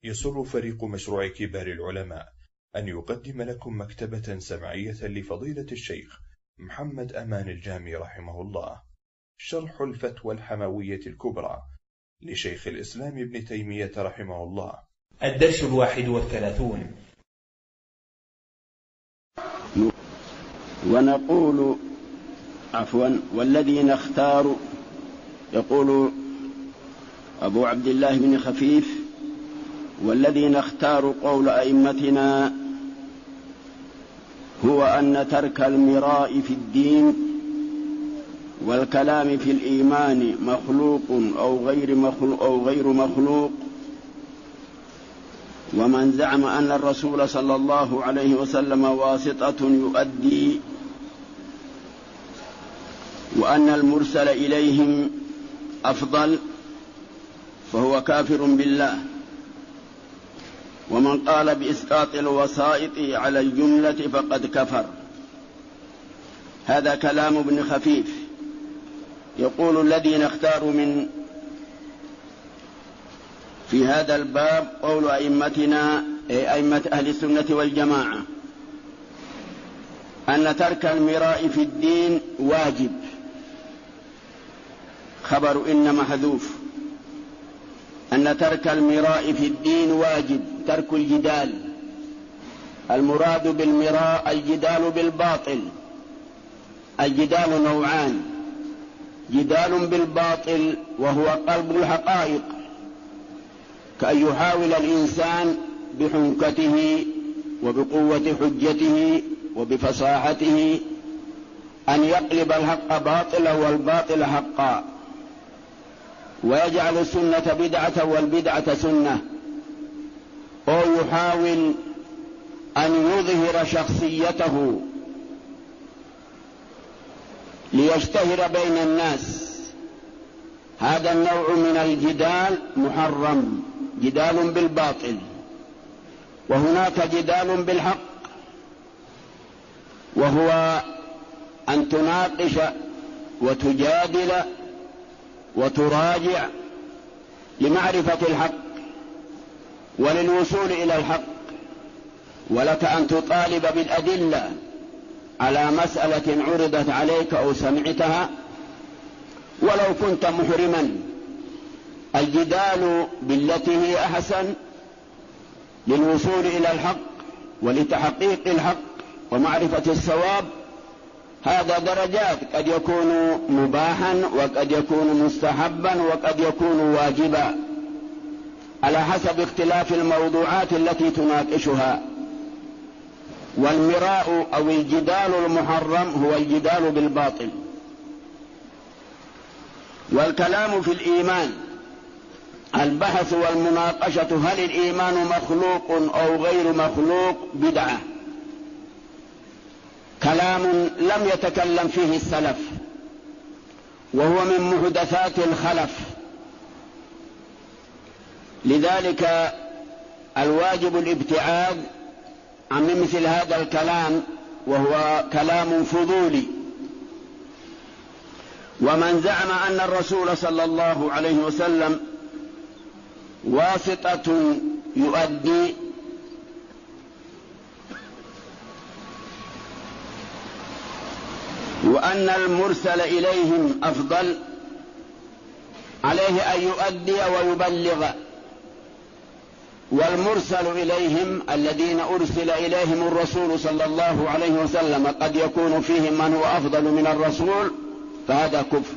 يسر فريق مشروع كبار العلماء أن يقدم لكم مكتبة سمعية لفضيلة الشيخ محمد أمان الجامي رحمه الله، شرح الفتوى الحموية الكبرى لشيخ الإسلام ابن تيمية رحمه الله. الدرس 31. ونقول والذين اختاروا، يقول أبو عبد الله بن خفيف: والذين اختاروا قول أئمتنا هو أن ترك المراء في الدين والكلام في الإيمان مخلوق أو غير مخلوق. ومن زعم أن الرسول صلى الله عليه وسلم واسطة يؤدي وأن المرسل إليهم أفضل فهو كافر بالله. ومن قال بإسقاط الوسائط على الجملة فقد كفر. هذا كلام ابن خفيف. يقول: الذين اختاروا في هذا الباب قول أئمتنا، أئمة أهل السنة والجماعة، أن ترك المراء في الدين واجب. خبر إن محذوف. أن ترك المراء في الدين واجب، ترك الجدال. المراد بالمراء الجدال بالباطل. الجدال نوعان: جدال بالباطل وهو قلب الحقائق، كأن يحاول الإنسان بحنكته وبقوة حجته وبفصاحته أن يقلب الحق باطلا والباطل حقا، ويجعل السنة بدعة والبدعة سنة، أو يحاول أن يظهر شخصيته ليشتهر بين الناس. هذا النوع من الجدال محرم، جدال بالباطل. وهناك جدال بالحق، وهو أن تناقش وتجادل وتراجع لمعرفة الحق وللوصول إلى الحق. ولك أن تطالب بالأدلة على مسألة عرضت عليك أو سمعتها ولو كنت محرما. الجدال بالتي هي أحسن للوصول إلى الحق ولتحقيق الحق ومعرفة الصواب. هذا درجات، قد يكون مباحا وقد يكون مستحبا وقد يكون واجبا على حسب اختلاف الموضوعات التي تناقشها. والمراء أو الجدال المحرم هو الجدال بالباطل. والكلام في الإيمان، البحث والمناقشة هل الإيمان مخلوق أو غير مخلوق، بدعة، كلام لم يتكلم فيه السلف، وهو من محدثات الخلف. لذلك الواجب الابتعاد عن مثل هذا الكلام، وهو كلام فضولي. ومن زعم أن الرسول صلى الله عليه وسلم واسطة يؤدي وأن المرسل إليهم أفضل، عليه أن يؤدي ويبلغ. والمرسل إليهم الذين أرسل إليهم الرسول صلى الله عليه وسلم قد يكون فيهم من هو أفضل من الرسول، فهذا كفر.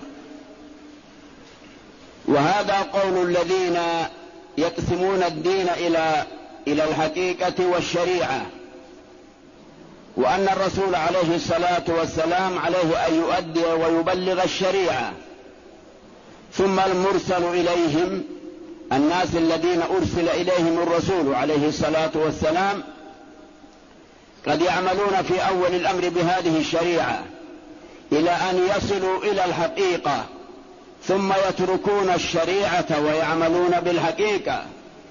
وهذا قول الذين يقسمون الدين إلى الحقيقة والشريعة، وأن الرسول عليه الصلاة والسلام عليه أن يؤدي ويبلغ الشريعة، ثم المرسل إليهم الناس الذين أرسل إليهم الرسول عليه الصلاة والسلام قد يعملون في أول الأمر بهذه الشريعة إلى أن يصلوا إلى الحقيقة، ثم يتركون الشريعة ويعملون بالحقيقة،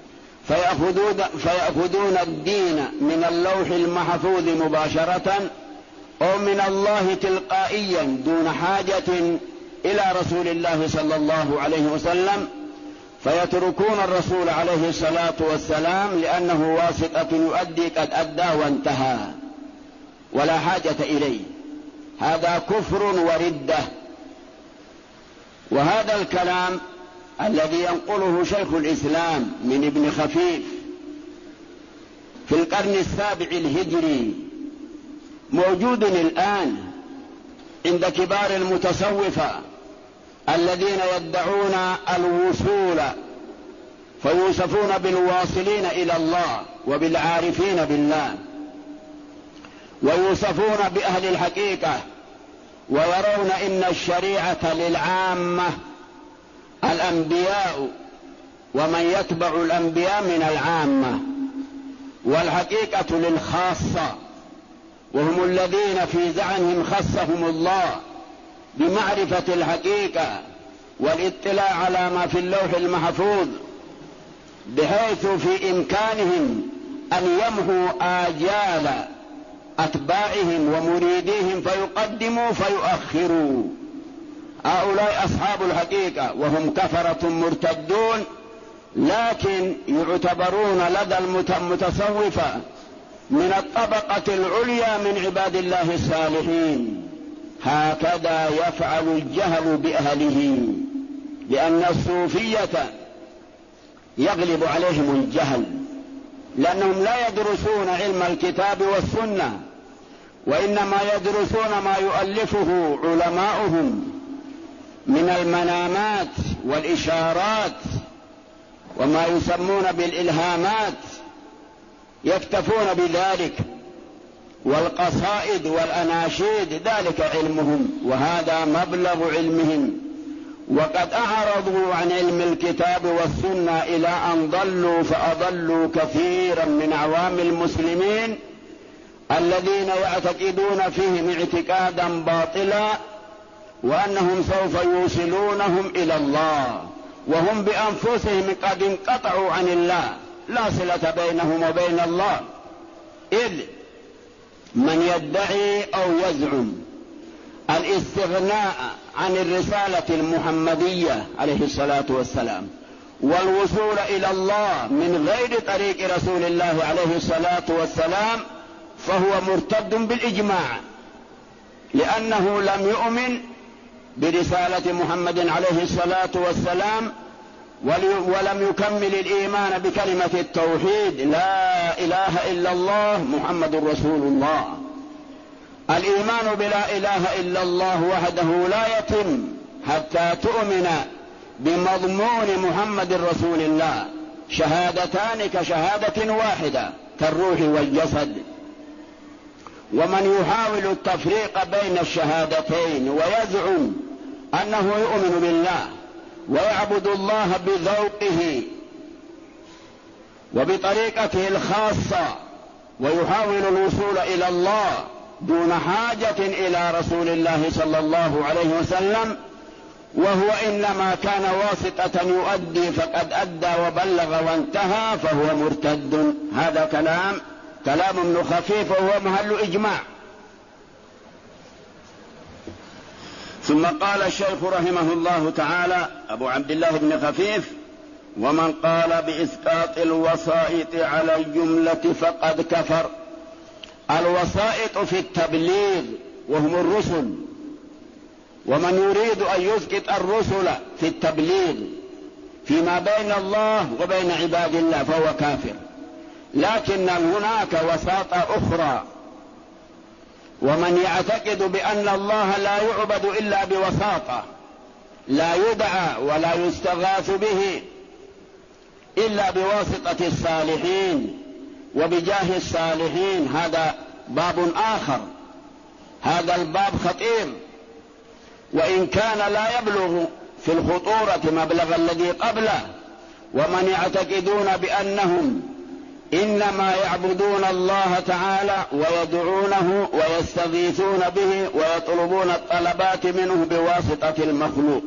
فيأخذون الدين من اللوح المحفوظ مباشرة أو من الله تلقائيا دون حاجة إلى رسول الله صلى الله عليه وسلم، فيتركون الرسول عليه الصلاة والسلام لأنه واسطة يؤدي قد أدى وانتهى ولا حاجة إليه. هذا كفر وردة. وهذا الكلام الذي ينقله شيخ الإسلام من ابن خفيف في القرن 7 الهجري موجود الآن عند كبار المتصوفة الذين يدعون الوصول، فيوصفون بالواصلين إلى الله وبالعارفين بالله، ويوصفون بأهل الحقيقة، ويرون إن الشريعة للعامة الأنبياء ومن يتبع الأنبياء من العامة، والحقيقة للخاصة، وهم الذين في زعمهم خصهم الله بمعرفة الحقيقة والاطلاع على ما في اللوح المحفوظ، بحيث في إمكانهم أن يمحوا آجال أتباعهم ومريديهم فيقدموا فيؤخروا. هؤلاء أصحاب الحقيقة وهم كفرة مرتدون، لكن يعتبرون لدى المتصوفة من الطبقة العليا من عباد الله الصالحين. هكذا يفعل الجهل بأهله، لأن الصوفية يغلب عليهم الجهل، لأنهم لا يدرسون علم الكتاب والسنة، وإنما يدرسون ما يؤلفه علماؤهم من المنامات والإشارات وما يسمون بالإلهامات، يكتفون بذلك، والقصائد والأناشيد ذلك علمهم وهذا مبلغ علمهم. وقد أعرضوا عن علم الكتاب والسنة إلى أن ضلوا فأضلوا كثيرا من عوام المسلمين الذين يعتقدون فيهم اعتقادا باطلا، وأنهم سوف يوصلونهم إلى الله وهم بأنفسهم قد انقطعوا عن الله، لا صلة بينهم وبين الله. إذ من يدعي أو يزعم الاستغناء عن الرسالة المحمدية عليه الصلاة والسلام والوصول إلى الله من غير طريق رسول الله عليه الصلاة والسلام فهو مرتد بالإجماع، لأنه لم يؤمن برسالة محمد عليه الصلاة والسلام ولم يكمل الإيمان بكلمة التوحيد لا إله إلا الله محمد رسول الله. الإيمان بلا إله إلا الله وحده لا يتم حتى تؤمن بمضمون محمد رسول الله، شهادتان كشهادة واحدة كالروح والجسد. ومن يحاول التفريق بين الشهادتين ويزعم أنه يؤمن بالله ويعبد الله بذوقه وبطريقته الخاصة ويحاول الوصول إلى الله دون حاجة إلى رسول الله صلى الله عليه وسلم، وهو إنما كان واسطة يؤدي فقد أدى وبلغ وانتهى، فهو مرتد. هذا كلام ابن خفيف وهو محل إجماع. ثم قال الشيخ رحمه الله تعالى أبو عبد الله بن خفيف: ومن قال بإسقاط الوسائط على الجملة فقد كفر. الوسائط في التبليغ وهم الرسل، ومن يريد أن يسقط الرسل في التبليغ فيما بين الله وبين عباد الله فهو كافر. لكن هناك وساطة أخرى، ومن يعتقد بأن الله لا يعبد إلا بوساطة، لا يدعى ولا يستغاث به إلا بواسطة الصالحين وبجاه الصالحين، هذا باب آخر. هذا الباب خطير، وإن كان لا يبلغ في الخطورة مبلغ الذي قبله. ومن يعتقدون بأنهم إنما يعبدون الله تعالى ويدعونه ويستغيثون به ويطلبون الطلبات منه بواسطة المخلوق،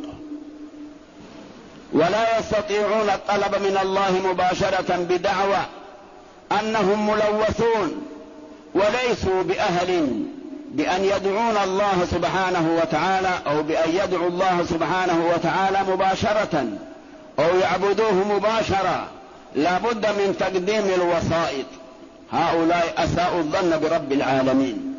ولا يستطيعون الطلب من الله مباشرة بدعوى أنهم ملوثون وليسوا بأهل بأن يدعون الله سبحانه وتعالى أو بأن يدعوا الله سبحانه وتعالى مباشرة، أو يعبدوه مباشرة لا بد من تقديم الوسائط. هؤلاء أساءوا الظن برب العالمين.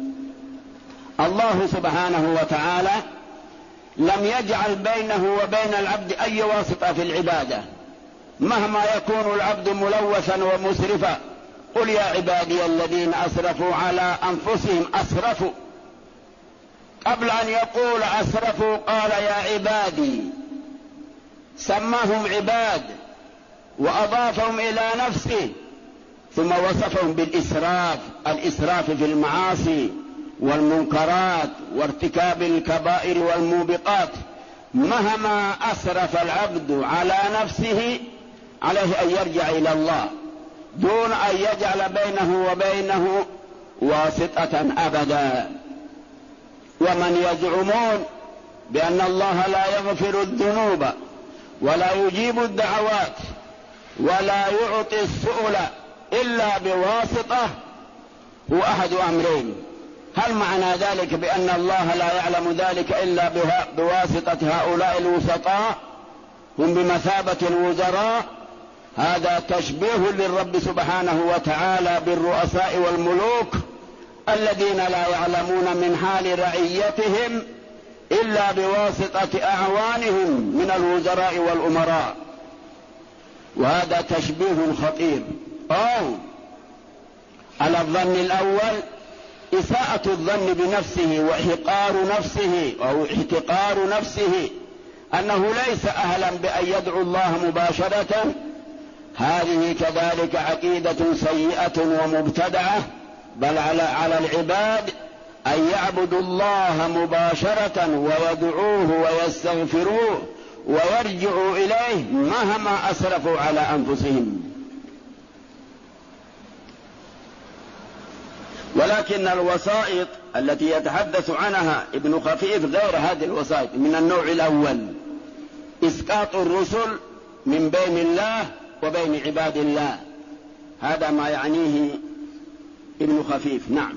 الله سبحانه وتعالى لم يجعل بينه وبين العبد أي واسطة في العبادة، مهما يكون العبد ملوثا ومسرفا. قل يا عبادي الذين أسرفوا على أنفسهم أسرفوا، قبل أن يقول أسرفوا قال يا عبادي، سماهم عباد وأضافهم إلى نفسه، ثم وصفهم بالإسراف، الإسراف في المعاصي والمنكرات وارتكاب الكبائر والموبقات. مهما أسرف العبد على نفسه عليه أن يرجع إلى الله دون أن يجعل بينه وبينه واسطة أبدا. ومن يزعمون بأن الله لا يغفر الذنوب ولا يجيب الدعوات ولا يعطي السؤل إلا بواسطة هو أحد أمرين: هل معنى ذلك بأن الله لا يعلم ذلك إلا بواسطة هؤلاء الوسطاء هم بمثابة الوزراء؟ هذا تشبيه للرب سبحانه وتعالى بالرؤساء والملوك الذين لا يعلمون من حال رعيتهم إلا بواسطة أعوانهم من الوزراء والأمراء. وهذا تشبيه خطير. أو على الظن الأول إساءة الظن بنفسه وإحقار نفسه أو احتقار نفسه أنه ليس أهلا بأن يدعو الله مباشرة. هذه كذلك عقيدة سيئة ومبتدعة، بل على العباد أن يعبدوا الله مباشرة ويدعوه ويستغفروه ويرجعوا إليه مهما أسرفوا على أنفسهم. ولكن الوسائط التي يتحدث عنها ابن خفيف غير هذه الوسائط. من النوع الأول إسقاط الرسل من بين الله وبين عباد الله، هذا ما يعنيه ابن خفيف. نعم.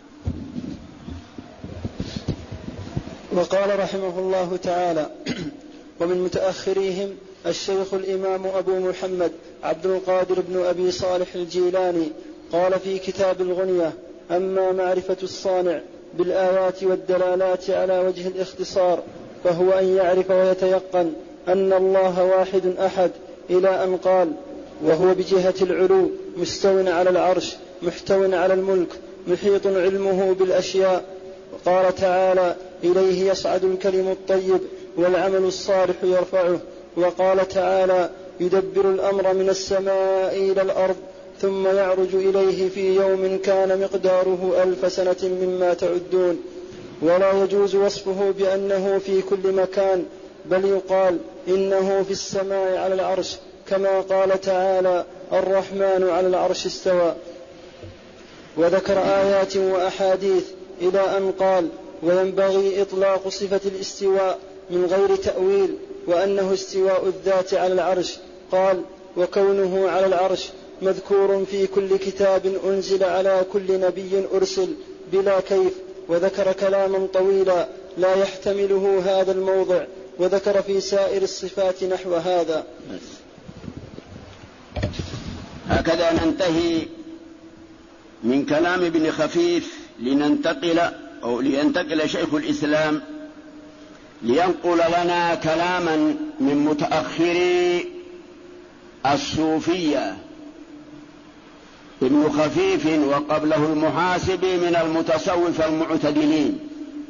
وقال رحمه الله تعالى: ومن متأخريهم الشيخ الإمام أبو محمد عبد القادر بن أبي صالح الجيلاني قال في كتاب الغنية: أما معرفة الصانع بالآيات والدلالات على وجه الاختصار فهو أن يعرف ويتيقن أن الله واحد أحد، إلى أن قال: وهو بجهة العلو مستو على العرش محتو على الملك محيط علمه بالأشياء. وقال تعالى: إليه يصعد الكلم الطيب والعمل الصالح يرفعه. وقال تعالى: يدبر الأمر من السماء إلى الأرض ثم يعرج إليه في يوم كان مقداره 1000 سنة مما تعدون. ولا يجوز وصفه بأنه في كل مكان، بل يقال إنه في السماء على العرش، كما قال تعالى: الرحمن على العرش استوى. وذكر آيات وأحاديث إلى أن قال: وينبغي إطلاق صفة الاستواء من غير تأويل، وأنه استواء الذات على العرش. قال: وكونه على العرش مذكور في كل كتاب أنزل على كل نبي أرسل بلا كيف. وذكر كلاما طويلا لا يحتمله هذا الموضع، وذكر في سائر الصفات نحو هذا. هكذا ننتهي من كلام ابن خفيف لينتقل شيخ الإسلام لينقل لنا كلاما من متأخري الصوفية. ابن خفيف وقبله المحاسبي من المتصوف المعتدلين،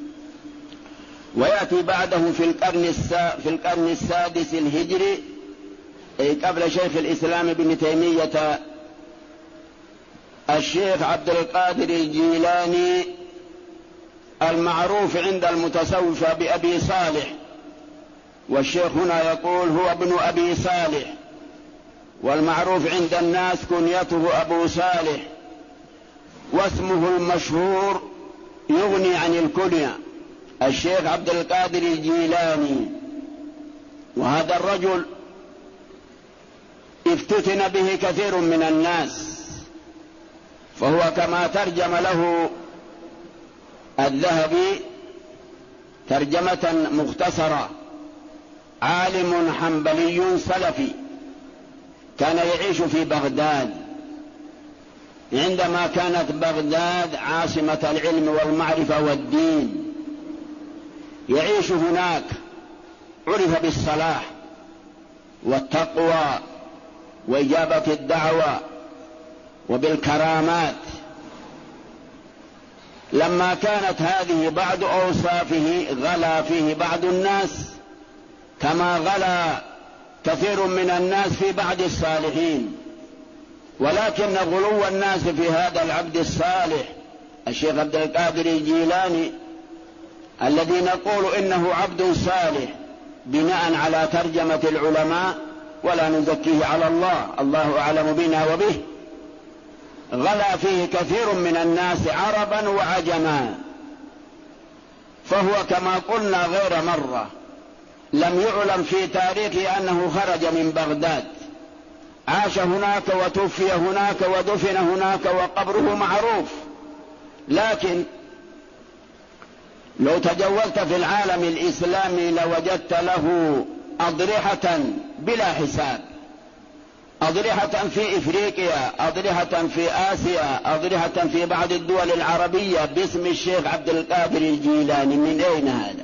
ويأتي بعده في القرن السادس الهجري، أي قبل شيخ الإسلام ابن تيمية، الشيخ عبد القادر الجيلاني المعروف عند المتصوفة بأبي صالح. والشيخ هنا يقول هو ابن أبي صالح، والمعروف عند الناس كنيته أبو صالح، واسمه المشهور يغني عن الكنية، الشيخ عبد القادر الجيلاني. وهذا الرجل افتتن به كثير من الناس، فهو كما ترجم له الذهبي ترجمة مختصرة عالم حنبلي سلفي كان يعيش في بغداد عندما كانت بغداد عاصمة العلم والمعرفة والدين. يعيش هناك، عرف بالصلاح والتقوى وإجابة الدعوة وبالكرامات. لما كانت هذه بعض أوصافه غلا فيه بعض الناس كما غلا كثير من الناس في بعض الصالحين، ولكن غلو الناس في هذا العبد الصالح الشيخ عبد القادر الجيلاني الذي نقول إنه عبد صالح بناء على ترجمة العلماء ولا نزكيه على الله، الله أعلم بنا وبه، غلا فيه كثير من الناس عربا وعجما، فهو كما قلنا غير مرة لم يعلم في تاريخه أنه خرج من بغداد، عاش هناك وتوفي هناك ودفن هناك وقبره معروف. لكن لو تجولت في العالم الإسلامي لوجدت له أضرحة بلا حساب، أضرحة في إفريقيا، أضرحة في آسيا، أضرحة في بعض الدول العربية باسم الشيخ عبد القادر الجيلاني. من أين هذا؟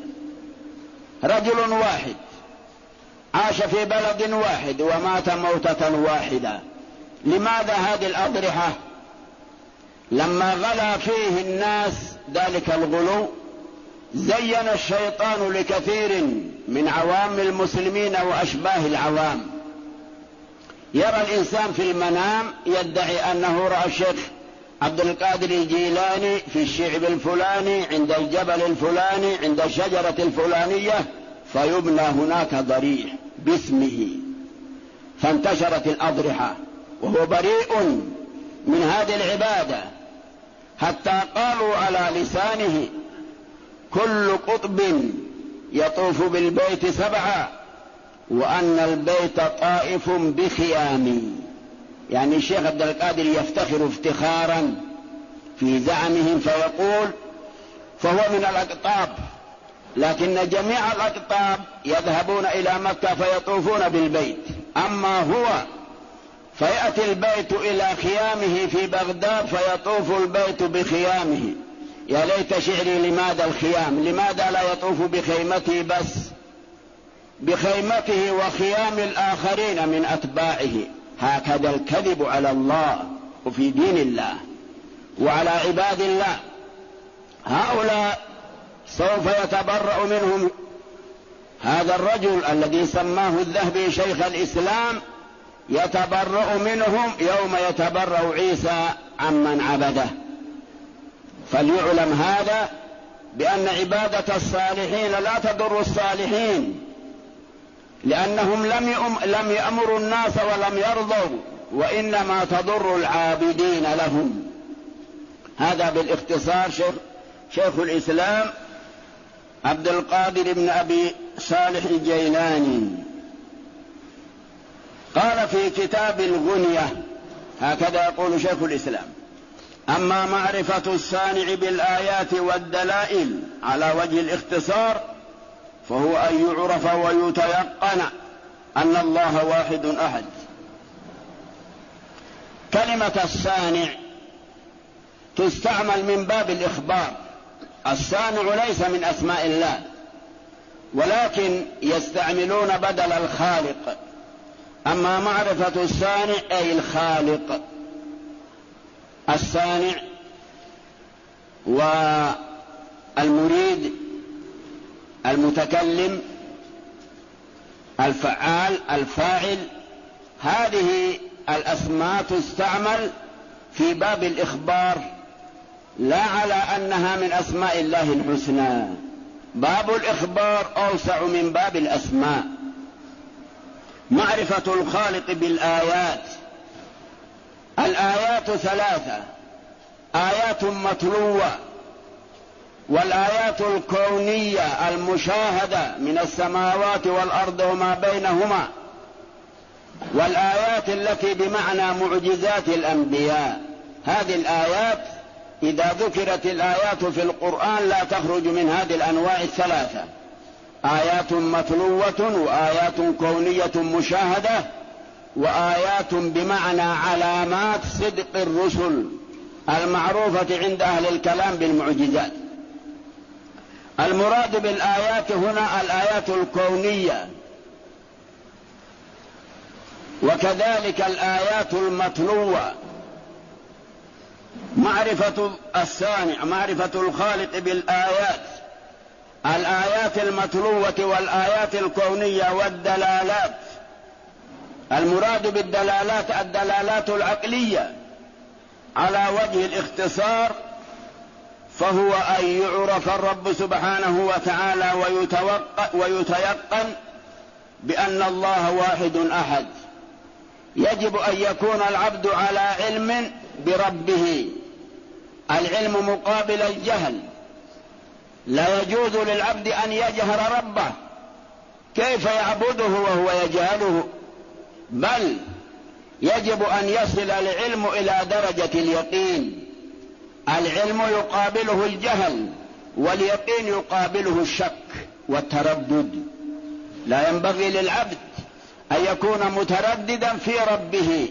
رجل واحد عاش في بلد واحد ومات موتة واحدة. لماذا هذه الأضرحة؟ لما غلا فيه الناس ذلك الغلو زين الشيطان لكثير من عوام المسلمين وأشباه العوام. يرى الإنسان في المنام يدعي أنه رأى الشيخ عبد القادر الجيلاني في الشعب الفلاني عند الجبل الفلاني عند الشجرة الفلانية، فيبنى هناك ضريح باسمه، فانتشرت الأضرحة وهو بريء من هذه العبادة، حتى قالوا على لسانه كل قطب يطوف بالبيت 7 وأن البيت طائف بخيام. يعني الشيخ عبد القادر يفتخر افتخارا في زعمهم فيقول فهو من الأقطاب، لكن جميع الأقطاب يذهبون إلى مكة فيطوفون بالبيت، أما هو فيأتي البيت إلى خيامه في بغداد فيطوف البيت بخيامه. يا ليت شعري لماذا الخيام، لماذا لا يطوف بخيمته بس، بخيمته وخيام الآخرين من أتباعه. هكذا الكذب على الله وفي دين الله وعلى عباد الله. هؤلاء سوف يتبرأ منهم هذا الرجل الذي سماه الذهبي شيخ الإسلام، يتبرأ منهم يوم يتبرأ عيسى عمن عبده. فليعلم هذا بأن عبادة الصالحين لا تضر الصالحين، لأنهم لم يأمروا الناس ولم يرضوا، وإنما تضر العابدين لهم. هذا بالاختصار شيخ الإسلام عبد القادر بن أبي صالح الجيلاني. قال في كتاب الغنية هكذا يقول شيخ الإسلام: أما معرفة الصانع بالآيات والدلائل على وجه الاختصار فهو أن يعرف ويتيقن أن الله واحد أحد. كلمة الصانع تستعمل من باب الإخبار، الصانع ليس من أسماء الله، ولكن يستعملون بدل الخالق. أما معرفة الصانع أي الخالق، الصانع والمريد، المتكلم، الفعال، الفاعل، هذه الأسماء تستعمل في باب الإخبار لا على أنها من أسماء الله الحسنى. باب الإخبار أوسع من باب الأسماء. معرفة الخالق بالآيات. الآيات 3: آيات متلوة، والآيات الكونية المشاهدة من السماوات والأرض وما بينهما، والآيات التي بمعنى معجزات الأنبياء. هذه الآيات إذا ذكرت الآيات في القرآن لا تخرج من هذه الأنواع 3: آيات متلوة وآيات كونية مشاهدة وآيات بمعنى علامات صدق الرسل المعروفة عند أهل الكلام بالمعجزات. المراد بالآيات هنا الآيات الكونية، وكذلك الآيات المتلوة، معرفة الصانع، معرفة الخالق بالآيات، الآيات المتلوة والآيات الكونية والدلالات. المراد بالدلالات الدلالات العقلية على وجه الاختصار، فهو أن يعرف الرب سبحانه وتعالى ويتيقن بأن الله واحد أحد. يجب أن يكون العبد على علم بربه، العلم مقابل الجهل. لا يجوز للعبد أن يجهل ربه، كيف يعبده وهو يجهله؟ بل يجب أن يصل العلم إلى درجة اليقين. العلم يقابله الجهل، واليقين يقابله الشك والتردد. لا ينبغي للعبد أن يكون مترددا في ربه،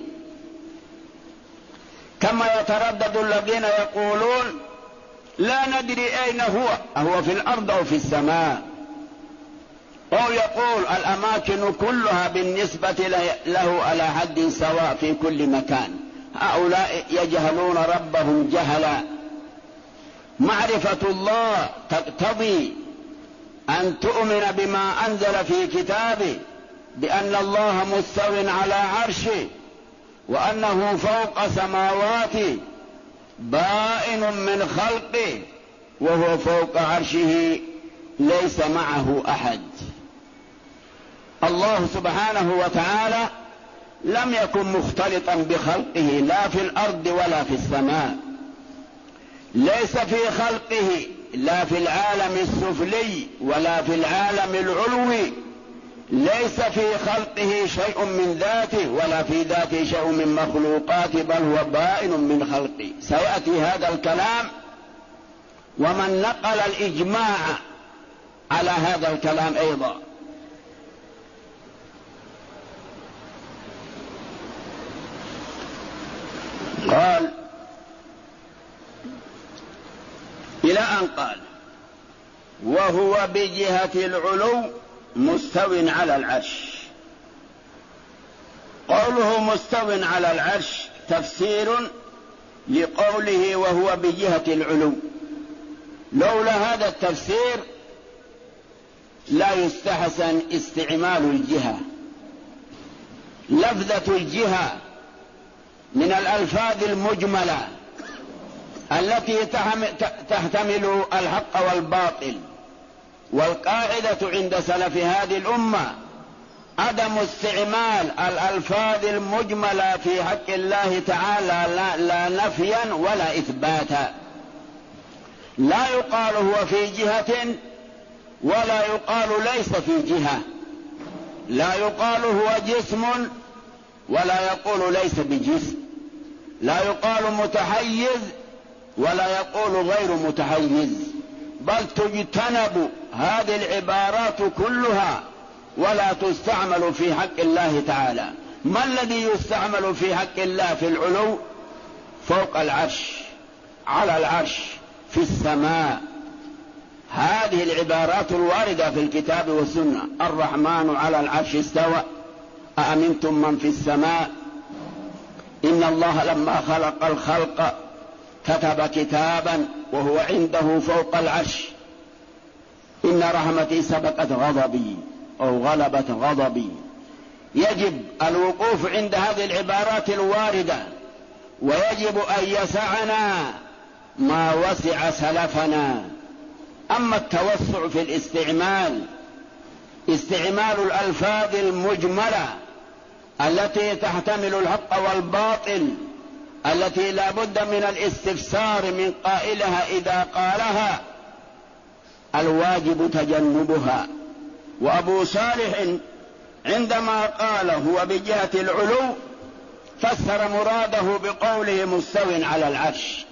كما يتردد الذين يقولون لا ندري أين هو في الأرض أو في السماء، أو يقول الأماكن كلها بالنسبة له على حد سواء في كل مكان. هؤلاء يجهلون ربهم جهلا. معرفة الله تقتضي أن تؤمن بما أنزل في كتابه، بأن الله مستو على عرشه، وأنه فوق سماواته بائن من خلقه، وهو فوق عرشه ليس معه أحد. الله سبحانه وتعالى لم يكن مختلطا بخلقه، لا في الأرض ولا في السماء. ليس في خلقه لا في العالم السفلي ولا في العالم العلوي. ليس في خلقه شيء من ذاته ولا في ذاته شيء من مخلوقاته، بل هو بائن من خلقه. سيأتي هذا الكلام، ومن نقل الإجماع على هذا الكلام أيضا. قال إلى أن قال وهو بجهة العلو مستو على العرش. قوله مستو على العرش تفسير لقوله وهو بجهة العلو. لولا هذا التفسير لا يستحسن استعمال الجهة. لفظة الجهة من الألفاظ المجملة التي تحتمل الحق والباطل، والقاعدة عند سلف هذه الأمة عدم استعمال الألفاظ المجملة في حق الله تعالى، لا نفيا ولا إثباتا. لا يقال هو في جهة ولا يقال ليس في جهة. لا يقال هو جسم ولا يقول ليس بجسم. لا يقال متحيز ولا يقول غير متحيز، بل تجتنب هذه العبارات كلها ولا تستعمل في حق الله تعالى. ما الذي يستعمل في حق الله في العلو؟ فوق العرش، على العرش، في السماء. هذه العبارات الواردة في الكتاب والسنة. الرحمن على العرش استوى، أأمنتم من في السماء. إن الله لما خلق الخلق كتب كتابا وهو عنده فوق العرش. إن رحمتي سبقت غضبي أو غلبت غضبي. يجب الوقوف عند هذه العبارات الواردة، ويجب أن يسعنا ما وسع سلفنا. أما التوسع في الاستعمال، استعمال الألفاظ المجملة التي تحتمل الحق والباطل، التي لا بد من الاستفسار من قائلها إذا قالها، الواجب تجنبها. وأبو صالح عندما قال هو بجهة العلو فسر مراده بقوله مستو على العرش،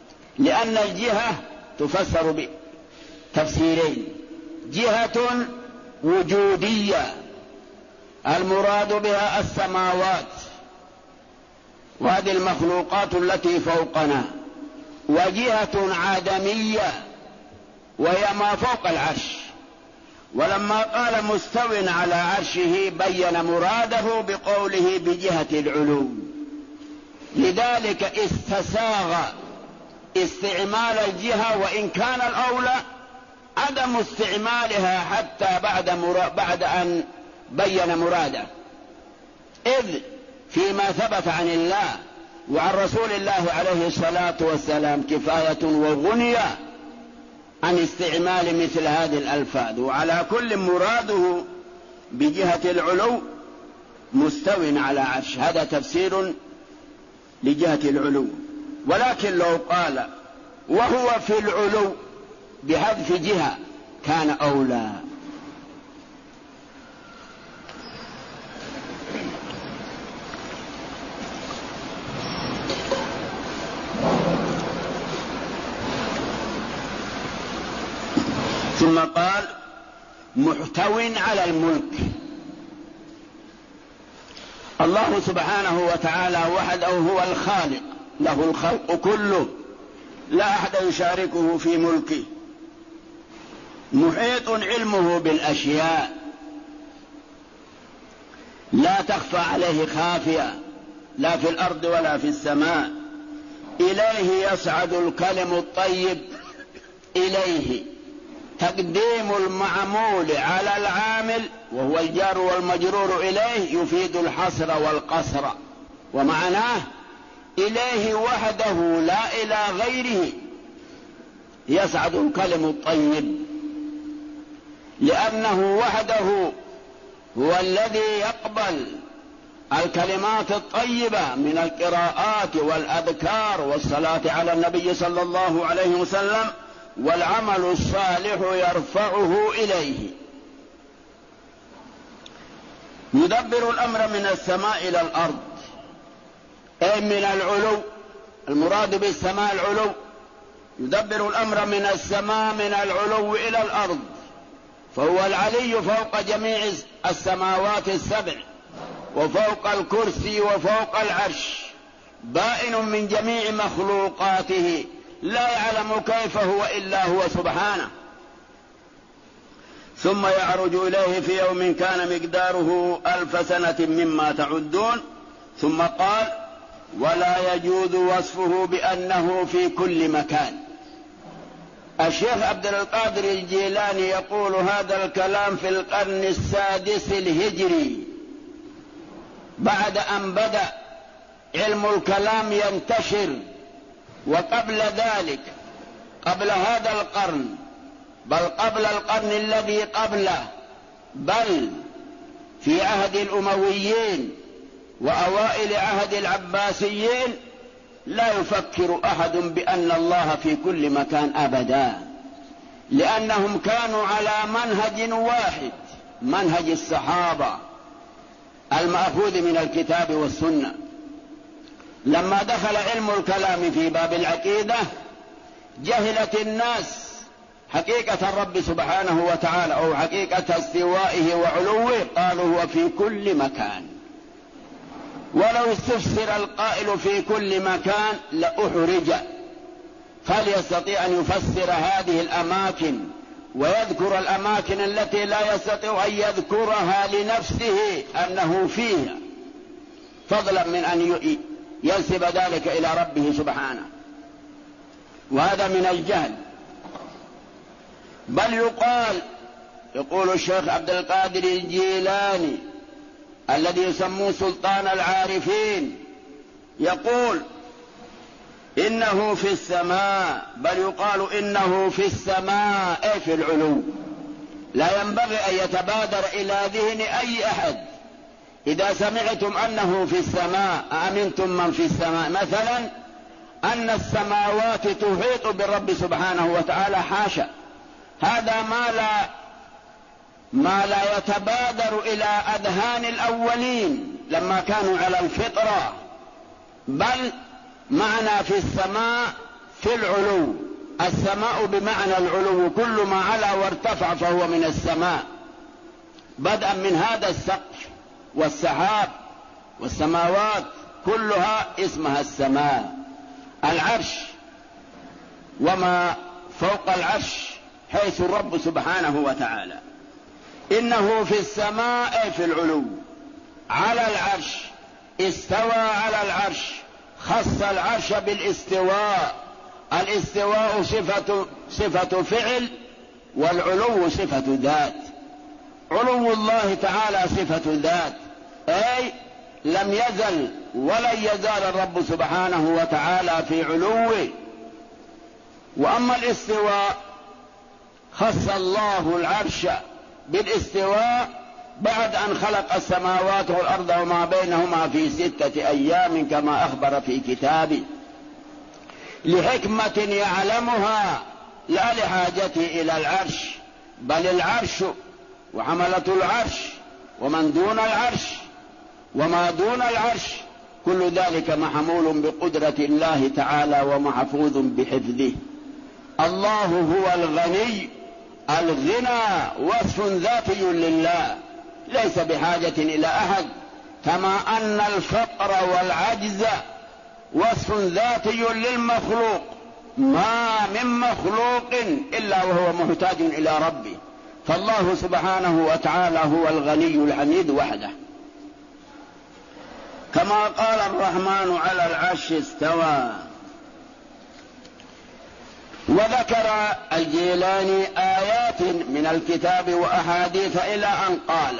لأن الجهة تفسر بتفسيرين: جهة وجودية المراد بها السماوات وهذه المخلوقات التي فوقنا، وجهة عدمية وهي ما فوق العرش. ولما قال مستو على عرشه بين مراده بقوله بجهة العلو، لذلك استساغ استعمال الجهة، وإن كان الأولى عدم استعمالها حتى بعد أن بين مراده، إذ فيما ثبت عن الله وعن رسول الله عليه الصلاة والسلام كفاية وغنية عن استعمال مثل هذه الألفاظ. وعلى كل مراده بجهة العلو مستو على عرش، هذا تفسير لجهة العلو. ولكن لو قال وهو في العلو بحذف جهة كان أولى. ثم قال محتو على الملك. الله سبحانه وتعالى وحده هو الخالق، له الخلق كله، لا أحد يشاركه في ملكه، محيط علمه بالأشياء لا تخفى عليه خافية لا في الأرض ولا في السماء. إليه يصعد الكلم الطيب، إليه تقديم المعمول على العامل وهو الجار والمجرور إليه يفيد الحصر والقصر، ومعناه إليه وحده لا إلى غيره يصعد الكلم الطيب، لأنه وحده هو الذي يقبل الكلمات الطيبة من القراءات والأذكار والصلاة على النبي صلى الله عليه وسلم، والعمل الصالح يرفعه إليه. يدبر الأمر من السماء إلى الأرض، أي من العلو، المراد بالسماء العلو، يدبر الأمر من السماء من العلو إلى الأرض، فهو العلي فوق جميع السماوات السبع وفوق الكرسي وفوق العرش، بائن من جميع مخلوقاته لا يعلم كيف هو إلا هو سبحانه. ثم يعرج إليه في يوم كان مقداره 1000 سنة مما تعدون. ثم قال ولا يجوز وصفه بأنه في كل مكان. الشيخ عبد القادر الجيلاني يقول هذا الكلام في القرن السادس الهجري، بعد أن بدأ علم الكلام ينتشر، وقبل ذلك قبل هذا القرن، بل قبل القرن الذي قبله، بل في عهد الأمويين وأوائل عهد العباسيين، لا يفكر أحد بأن الله في كل مكان أبدا، لأنهم كانوا على منهج واحد، منهج الصحابة المأخوذ من الكتاب والسنة. لما دخل علم الكلام في باب العقيدة جهلت الناس حقيقة الرب سبحانه وتعالى أو حقيقة استوائه وعلوه، قالوا هو في كل مكان. ولو استفسر القائل في كل مكان لأحرج، فليستطيع أن يفسر هذه الأماكن ويذكر الأماكن التي لا يستطيع أن يذكرها لنفسه أنه فيها، فضلا من أن ينسب ذلك إلى ربه سبحانه، وهذا من الجهل. بل يقول الشيخ عبد القادر الجيلاني الذي يسموه سلطان العارفين، يقول إنه في السماء، بل يقال إنه في السماء أي في العلو. لا ينبغي أن يتبادر إلى ذهن أي أحد إذا سمعتم أنه في السماء أأمنتم من في السماء مثلا أن السماوات تحيط بالرب سبحانه وتعالى، حاشا، هذا ما لا يتبادر إلى أذهان الأولين لما كانوا على الفطرة، بل معنى في السماء في العلو، السماء بمعنى العلو، كل ما علا وارتفع فهو من السماء. بدءا من هذا السقف والسحاب والسماوات كلها اسمها السماء. العرش وما فوق العرش حيث الرب سبحانه وتعالى. إنه في السماء في العلو على العرش، استوى على العرش، خص العرش بالاستواء. الاستواء صفة فعل، والعلو صفة ذات. علو الله تعالى صفة ذات، أي لم يزل ولن يزال الرب سبحانه وتعالى في علوه. وأما الاستواء خص الله العرش بالاستواء بعد أن خلق السماوات والأرض وما بينهما في 6 أيام كما أخبر في كتابه، لحكمة يعلمها لا لحاجته إلى العرش، بل العرش وحملة العرش ومن دون العرش وما دون العرش كل ذلك محمول بقدرة الله تعالى ومحفوظ بحفظه. الله هو الغني، الغنى وصف ذاتي لله ليس بحاجة إلى أحد، كما أن الفقر والعجز وصف ذاتي للمخلوق، ما من مخلوق إلا وهو محتاج إلى ربه. فالله سبحانه وتعالى هو الغني الحميد وحده. كما قال الرحمن على العرش استوى. وذكر الجيلاني آيات من الكتاب وأحاديث إلى أن قال: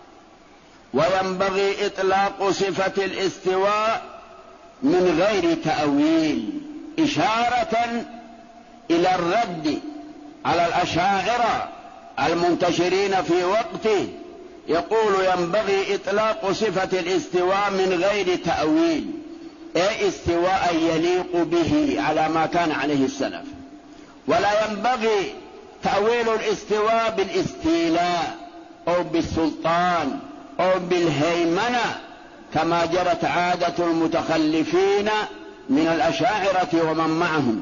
وينبغي إطلاق صفة الاستواء من غير تأويل، إشارة إلى الرد على الأشاعرة المنتشرين في وقته. يقول ينبغي إطلاق صفة الاستواء من غير تأويل، أي استواء يليق به على ما كان عليه السلف. ولا ينبغي تأويل الاستواء بالاستيلاء أو بالسلطان أو بالهيمنة كما جرت عادة المتخلفين من الأشاعرة ومن معهم.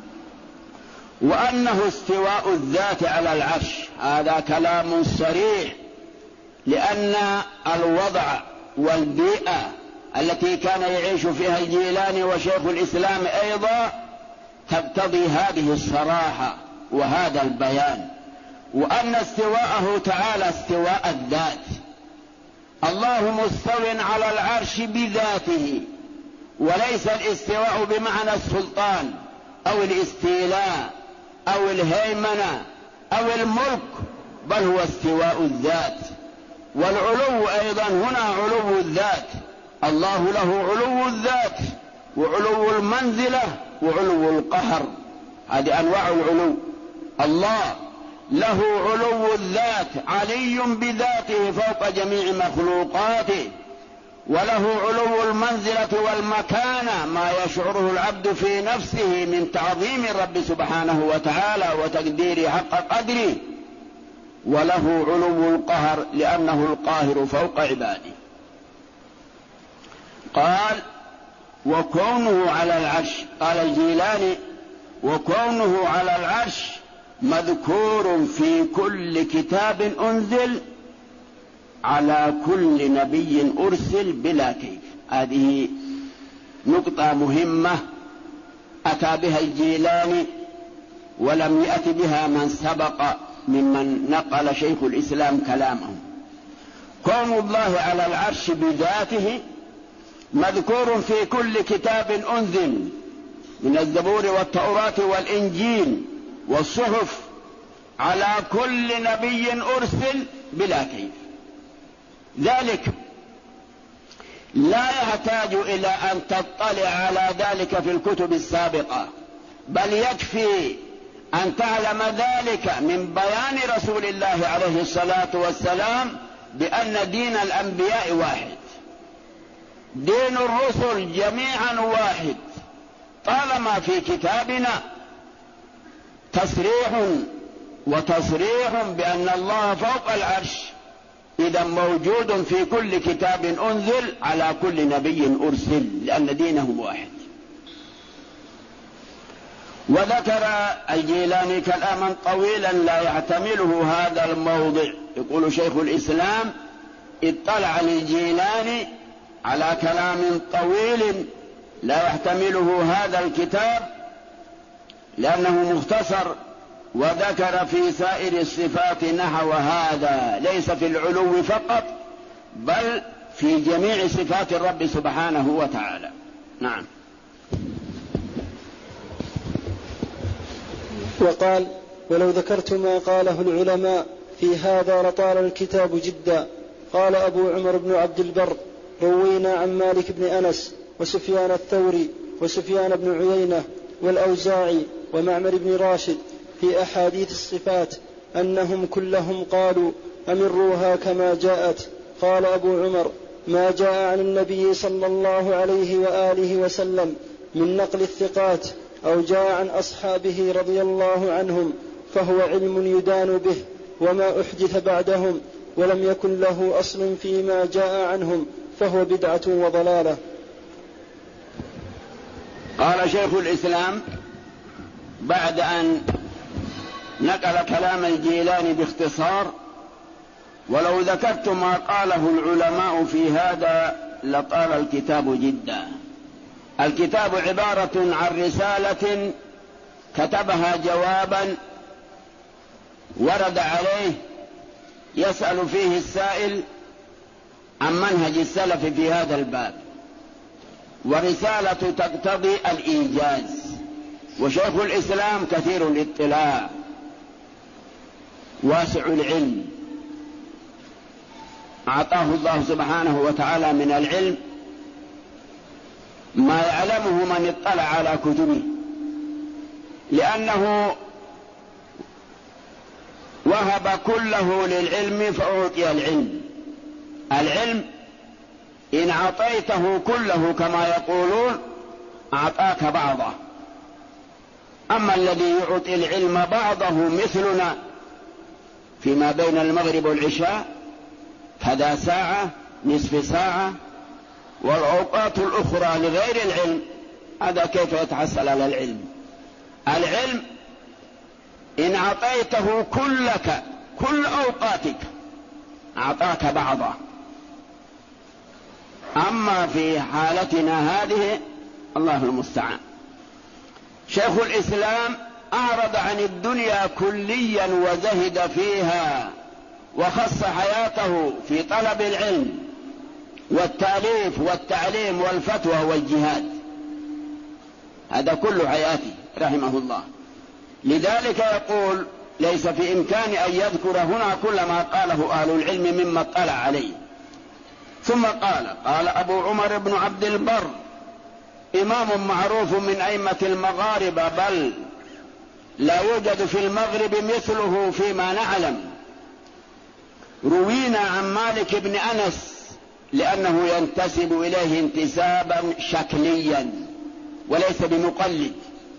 وأنه استواء الذات على العرش هذا كلام صريح، لأن الوضع والبيئة التي كان يعيش فيها الجيلاني وشيخ الإسلام أيضا تقتضي هذه الصراحة وهذا البيان. وأن استواءه تعالى استواء الذات، الله مستو على العرش بذاته، وليس الاستواء بمعنى السلطان أو الاستيلاء أو الهيمنة أو الملك، بل هو استواء الذات. والعلو أيضا هنا علو الذات، الله له علو الذات وعلو المنزلة وعلو القهر، هذه أنواع العلو. الله له علو الذات، علي بذاته فوق جميع مخلوقاته، وله علو المنزلة والمكانة، ما يشعره العبد في نفسه من تعظيم الرب سبحانه وتعالى وتقدير حق قدره، وله علو القهر لأنه القاهر فوق عباده. قال: وكونه على العرش، قال الجيلاني: وكونه على العرش مذكور في كل كتاب أنزل على كل نبي أرسل بلا كيف. هذه نقطة مهمة أتى بها الجيلاني ولم يأت بها من سبق ممن نقل شيخ الإسلام كلامه. كون الله على العرش بذاته مذكور في كل كتاب أنزل من الزبور والتوراة والإنجيل والصحف على كل نبي أرسل بلا كيف. ذلك لا يحتاج إلى أن تطلع على ذلك في الكتب السابقة، بل يكفي أن تعلم ذلك من بيان رسول الله عليه الصلاة والسلام بأن دين الأنبياء واحد، دين الرسل جميعا واحد. طالما في كتابنا تصريح وتصريح بأن الله فوق العرش، إذا موجود في كل كتاب أنزل على كل نبي أرسل، لأن دينهم واحد. وذكر الجيلاني كلاما طويلا لا يحتمله هذا الموضع، يقول شيخ الإسلام اطلع الجيلاني على كلام طويل لا يحتمله هذا الكتاب لأنه مختصر، وذكر في سائر الصفات نحو هذا، ليس في العلو فقط بل في جميع صفات الرب سبحانه وتعالى. نعم. وقال: ولو ذكرت ما قاله العلماء في هذا لطال الكتاب جدا. قال أبو عمر بن عبد البر: روينا عن مالك بن أنس وسفيان الثوري وسفيان بن عيينة والأوزاعي ومعمر بن راشد في أحاديث الصفات أنهم كلهم قالوا: أمروها كما جاءت. قال أبو عمر: ما جاء عن النبي صلى الله عليه وآله وسلم من نقل الثقات أو جاء عن أصحابه رضي الله عنهم فهو علم يدان به، وما أحدث بعدهم ولم يكن له أصل فيما جاء عنهم فهو بدعة وضلالة. قال شيخ الإسلام بعد أن نقل كلام الجيلاني باختصار: ولو ذكرت ما قاله العلماء في هذا لطال الكتاب جدا. الكتاب عبارة عن رسالة كتبها جوابا ورد عليه يسأل فيه السائل عن منهج السلف في هذا الباب، ورسالة تقتضي الإيجاز، وشيخ الإسلام كثير الاطلاع واسع العلم، أعطاه الله سبحانه وتعالى من العلم ما يعلمه من اطلع على كتبه، لأنه وهب كله للعلم فأعطي العلم. العلم إن أعطيته كله كما يقولون أعطاك بعضه، أما الذي يعطي العلم بعضه مثلنا فيما بين المغرب والعشاء كذا ساعة نصف ساعة والأوقات الأخرى لغير العلم، هذا كيف يتحصل على العلم؟ العلم إن أعطيته كلك كل أوقاتك أعطاك بعضه، أما في حالتنا هذه الله المستعان. شيخ الإسلام أعرض عن الدنيا كليا وزهد فيها، وخص حياته في طلب العلم والتأليف والتعليم والفتوى والجهاد، هذا كل حياته رحمه الله. لذلك يقول ليس في إمكان أن يذكر هنا كل ما قاله أهل العلم مما اطلع عليه. ثم قال أبو عمر بن عبد البر إمام معروف من أئمة المغاربة، بل لا يوجد في المغرب مثله فيما نعلم. روينا عن مالك بن أنس لأنه ينتسب إليه انتسابا شكليا وليس بمقلد.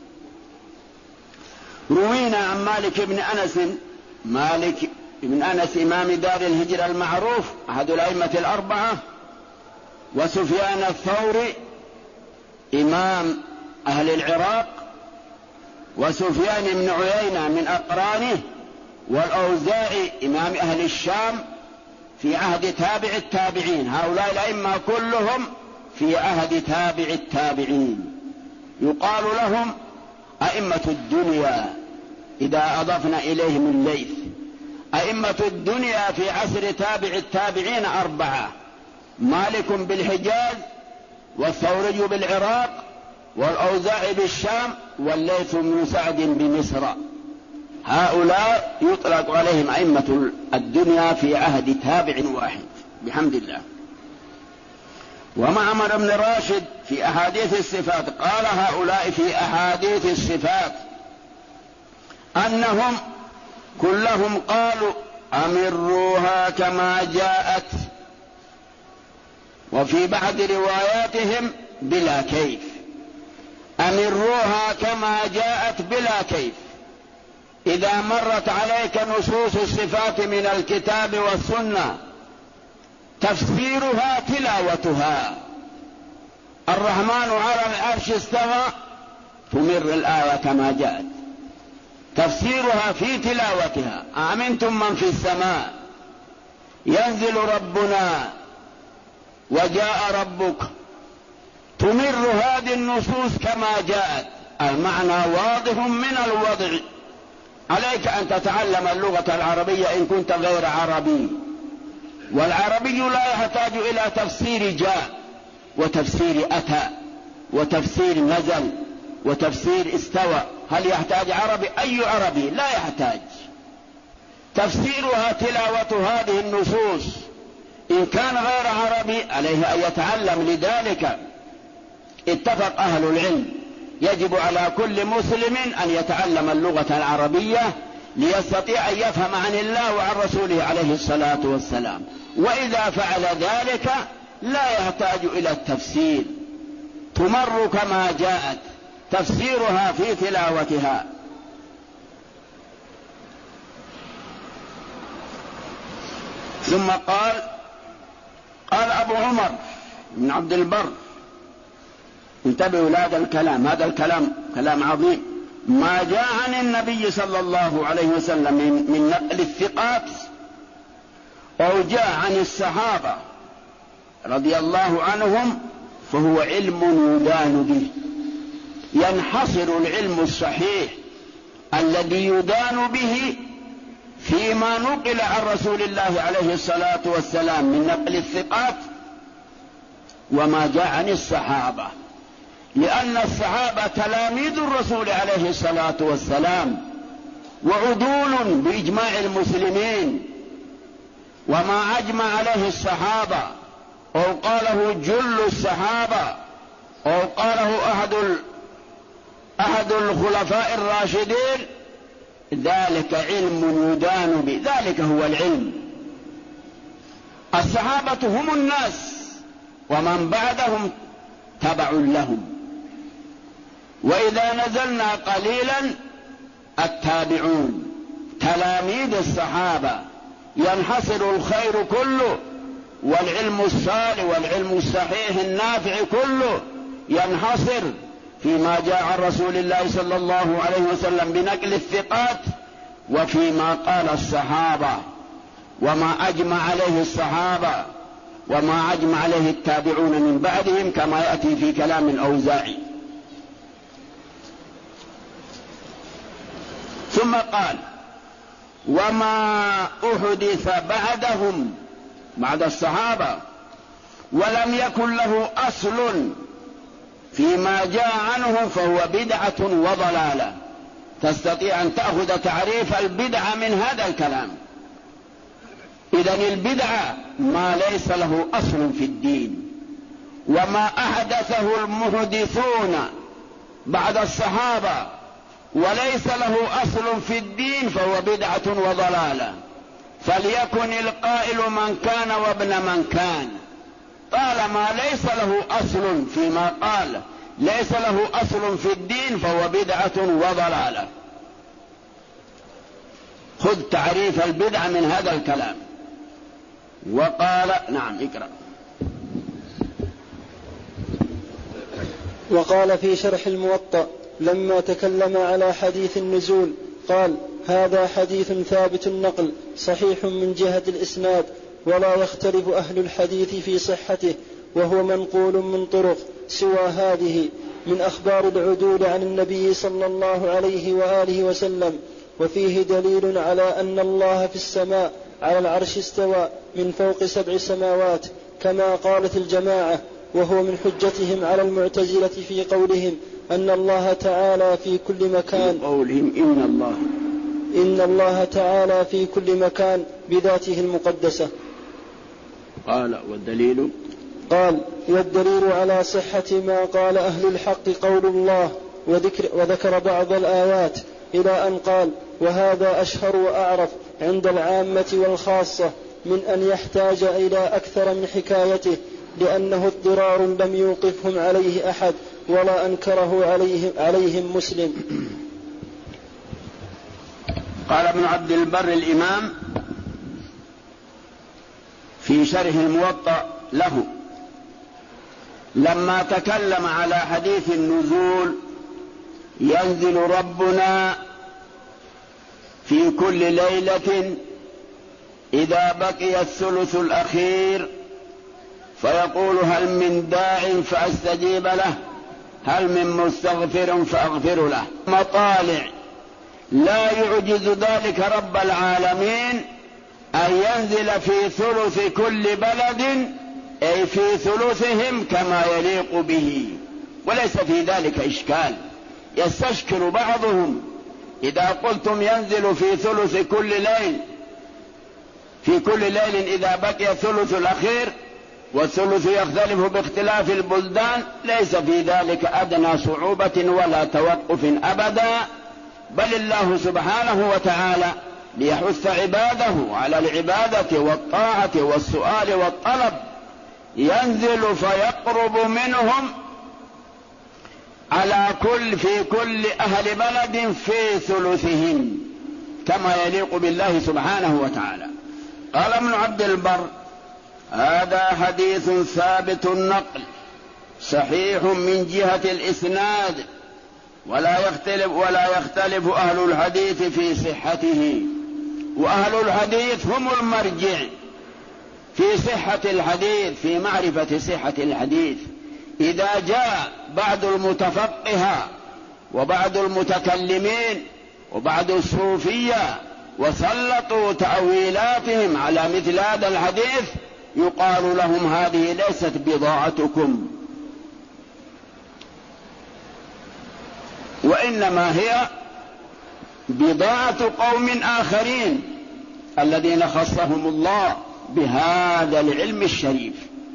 روينا عن مالك بن أنس، مالك بن أنس إمام دار الهجرة المعروف أحد الأئمة الأربعة، وسفيان الثوري إمام أهل العراق، وسفيان بن عيينة من أقرانه، والأوزاعي إمام أهل الشام في عهد تابع التابعين. هؤلاء الأئمة كلهم في عهد تابع التابعين، يقال لهم أئمة الدنيا إذا أضفنا إليهم الليث. أئمة الدنيا في عصر تابع التابعين أربعة: مالك بالحجاز، والثوري بالعراق، والأوزاعي بالشام، والليث بن سعد بمصر. هؤلاء يطلق عليهم أئمة الدنيا في عهد تابع واحد بحمد الله. ومعمر بن راشد في أحاديث الصفات قال هؤلاء في أحاديث الصفات أنهم كلهم قالوا أمروها كما جاءت، وفي بعض رواياتهم بلا كيف. أمروها كما جاءت بلا كيف. إذا مرت عليك نصوص الصفات من الكتاب والسنة تفسيرها تلاوتها. الرحمن على العرش استوى، تمر الآية كما جاءت، تفسيرها في تلاوتها. أأمنتم من في السماء ينزل ربنا وجاء ربك، تمر هذه النصوص كما جاءت، المعنى واضح من الوضع. عليك أن تتعلم اللغة العربية إن كنت غير عربي، والعربي لا يحتاج إلى تفسير جاء وتفسير أتى وتفسير نزل وتفسير استوى. هل يحتاج عربي؟ أي عربي؟ لا يحتاج. تفسيرها تلاوة هذه النصوص. إن كان غير عربي عليه أن يتعلم. لذلك اتفق أهل العلم يجب على كل مسلم أن يتعلم اللغة العربية ليستطيع أن يفهم عن الله وعن رسوله عليه الصلاة والسلام. وإذا فعل ذلك لا يحتاج إلى التفسير، تمر كما جاءت، تفسيرها في تلاوتها. ثم قال أبو عمر بن عبد البر، انتبهوا لهذا الكلام، هذا الكلام كلام عظيم. ما جاء عن النبي صلى الله عليه وسلم من نقل الثقات أو جاء عن الصحابة رضي الله عنهم فهو علم يدان به. ينحصر العلم الصحيح الذي يدان به فيما نقل عن رسول الله عليه الصلاة والسلام من نقل الثقات وما جاء عن الصحابة، لأن الصحابة تلاميذ الرسول عليه الصلاة والسلام وعدول بإجماع المسلمين. وما أجمع عليه الصحابة أو قاله جل الصحابة أو قاله أحد الخلفاء الراشدين ذلك علم يدان به، ذلك هو العلم. الصحابة هم الناس ومن بعدهم تبع لهم. وإذا نزلنا قليلا التابعون تلاميذ الصحابة، ينحصر الخير كله والعلم الصالح والعلم الصحيح النافع كله ينحصر فيما جاء عن رسول الله صلى الله عليه وسلم بنقل الثقات وفيما قال الصحابة وما أجمع عليه الصحابة وما أجمع عليه التابعون من بعدهم كما يأتي في كلام الأوزاعي. ثم قال وما أحدث بعدهم بعد الصحابة ولم يكن له أصل فيما جاء عنه فهو بدعة وضلالة. تستطيع أن تأخذ تعريف البدعة من هذا الكلام. إذن البدعة ما ليس له أصل في الدين، وما أحدثه المحدثون بعد الصحابة وليس له أصل في الدين فهو بدعة وضلالة. فليكن القائل من كان وابن من كان، طالما ليس له أصل فيما قال ليس له أصل في الدين فهو بدعة وضلالة. خذ تعريف البدعة من هذا الكلام. وقال نعم اقرأ. وقال في شرح الموطأ لما تكلم على حديث النزول قال هذا حديث ثابت النقل صحيح من جهة الإسناد ولا يختلف أهل الحديث في صحته، وهو منقول من طرق سوى هذه من أخبار العدول عن النبي صلى الله عليه وآله وسلم، وفيه دليل على أن الله في السماء على العرش استوى من فوق 7 سماوات كما قالت الجماعة، وهو من حجتهم على المعتزلة في قولهم أن الله تعالى في كل مكان، قولهم إن الله تعالى في كل مكان بذاته المقدسة. قال والدليل قال والدليل على صحة ما قال أهل الحق قول الله، وذكر بعض الآيات إلى أن قال وهذا أشهر وأعرف عند العامة والخاصة من أن يحتاج إلى أكثر من حكايته، لأنه اضطرار لم يوقفهم عليه أحد ولا أنكره عليهم مسلم. قال ابن عبد البر الإمام في شرح الموطأ له لما تكلم على حديث النزول ينزل ربنا في كل ليلة إذا بقي الثلث الأخير فيقول هل من داع فأستجيب له، هل من مستغفر فأغفر له. مطالع لا يعجز ذلك رب العالمين أن ينزل في ثلث كل بلد، أي في ثلثهم كما يليق به، وليس في ذلك إشكال. يستشكل بعضهم إذا قلتم ينزل في ثلث كل ليل، في كل ليل إذا بقي الثلث الأخير، والثلث يختلف باختلاف البلدان، ليس في ذلك أدنى صعوبة ولا توقف أبدا، بل الله سبحانه وتعالى ليحث عباده على العبادة والطاعة والسؤال والطلب ينزل فيقرب منهم في كل أهل بلد في ثلثهم كما يليق بالله سبحانه وتعالى. قال ابن عبد البر: هذا حديث ثابت النقل صحيح من جهة الإسناد، ولا يختلف أهل الحديث في صحته، وأهل الحديث هم المرجع في صحة الحديث، في معرفة صحة الحديث. إذا جاء بعض المتفقهة وبعض المتكلمين وبعض الصوفية وسلطوا تأويلاتهم على مثل هذا الحديث، يقال لهم هذه ليست بضاعتكم، وإنما هي بضاعة قوم آخرين الذين خصهم الله بهذا العلم الشريف،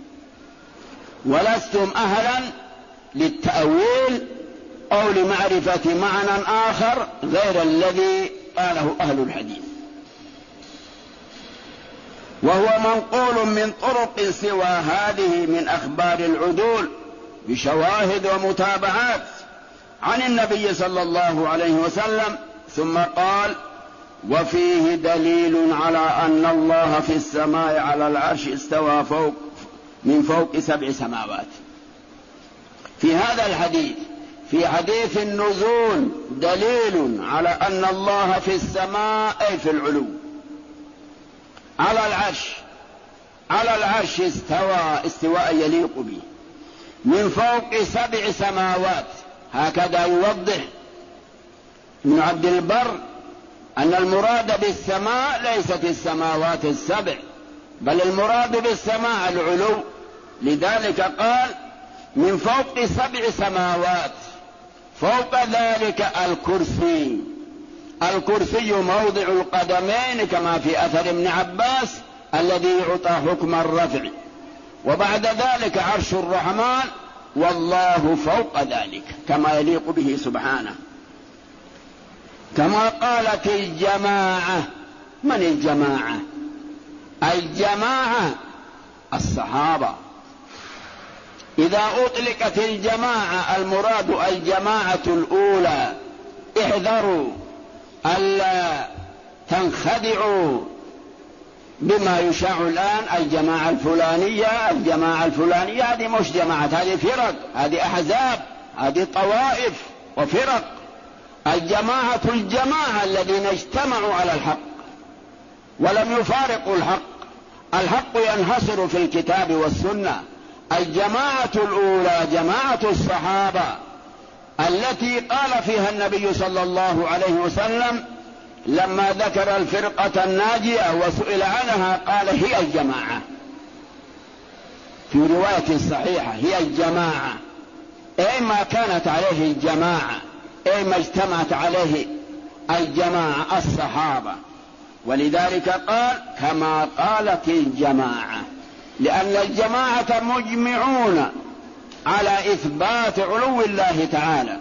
ولستم أهلا للتأويل أو لمعرفة معنى آخر غير الذي قاله أهل الحديث، وهو منقول من طرق سوى هذه من أخبار العدول بشواهد ومتابعات عن النبي صلى الله عليه وسلم. ثم قال: وفيه دليل على أن الله في السماء على العرش استوى من فوق 7 سماوات. في هذا الحديث، في حديث النزول، دليل على أن الله في السماء أي في العلو على العرش استوى استواء يليق به من فوق 7 سماوات. هكذا يوضح ابن عبد البر أن المراد بالسماء ليست السماوات ال7، بل المراد بالسماء العلو، لذلك قال من فوق 7 سماوات. فوق ذلك الكرسي موضع القدمين كما في أثر ابن عباس الذي يعطى حكم الرفع، وبعد ذلك عرش الرحمن، والله فوق ذلك كما يليق به سبحانه. كما قالت الجماعة. من الجماعة؟ الجماعة الصحابة. إذا أطلقت الجماعة المراد الجماعة الأولى. احذروا ألا تنخدعوا بما يشاع الآن، الجماعة الفلانية هذه مش جماعة، هذه فرق، هذه أحزاب، هذه طوائف وفرق. الجماعة الذين اجتمعوا على الحق ولم يفارقوا الحق ينحصر في الكتاب والسنة. الجماعة الأولى جماعة الصحابة التي قال فيها النبي صلى الله عليه وسلم لما ذكر الفرقة الناجية وسئل عنها قال هي الجماعة، في رواية صحيحة هي الجماعة، أي ما كانت عليه الجماعة، أي ما اجتمعت عليه الجماعة الصحابة. ولذلك قال كما قالت الجماعة، لأن الجماعة مجمعون على إثبات علو الله تعالى،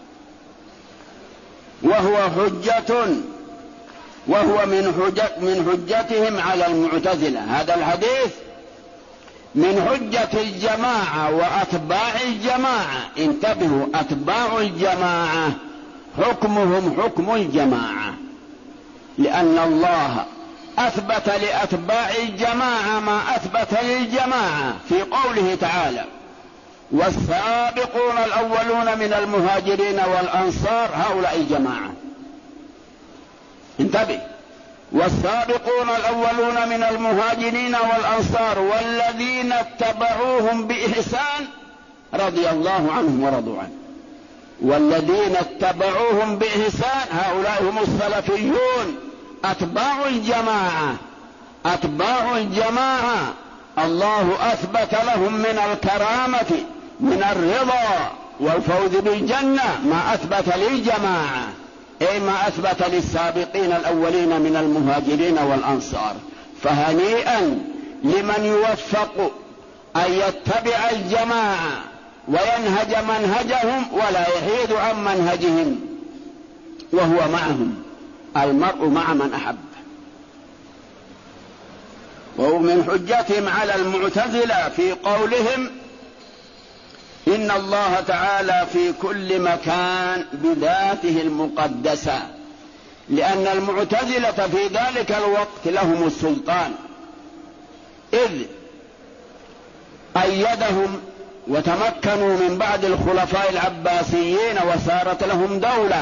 وهو من حجتهم على المعتزلة. هذا الحديث من حجة الجماعة وأتباع الجماعة. انتبهوا، أتباع الجماعة حكمهم حكم الجماعة، لأن الله أثبت لأتباع الجماعة ما أثبت للجماعة في قوله تعالى: والسابقون الأولون من المهاجرين والأنصار هؤلاء الجماعة. انتبه، والسابقون الأولون من المهاجرين والأنصار والذين اتبعوهم بإحسان رضي الله عنهم ورضوا عنه. والذين اتبعوهم بإحسان هؤلاء هم السلفيون أتباع الجماعة. أتباع الجماعة الله أثبت لهم من الكرامة من الرضا والفوز بالجنة ما أثبت للجماعة، أي ما أثبت للسابقين الأولين من المهاجرين والأنصار. فهنيئا لمن يوفق أن يتبع الجماعة وينهج منهجهم ولا يحيد عن منهجهم وهو معهم. المرء مع من أحب. ومن حجتهم على المعتزلة في قولهم إن الله تعالى في كل مكان بذاته المقدسة، لأن المعتزلة في ذلك الوقت لهم السلطان، إذ أيدهم وتمكنوا من بعد الخلفاء العباسيين وصارت لهم دولة،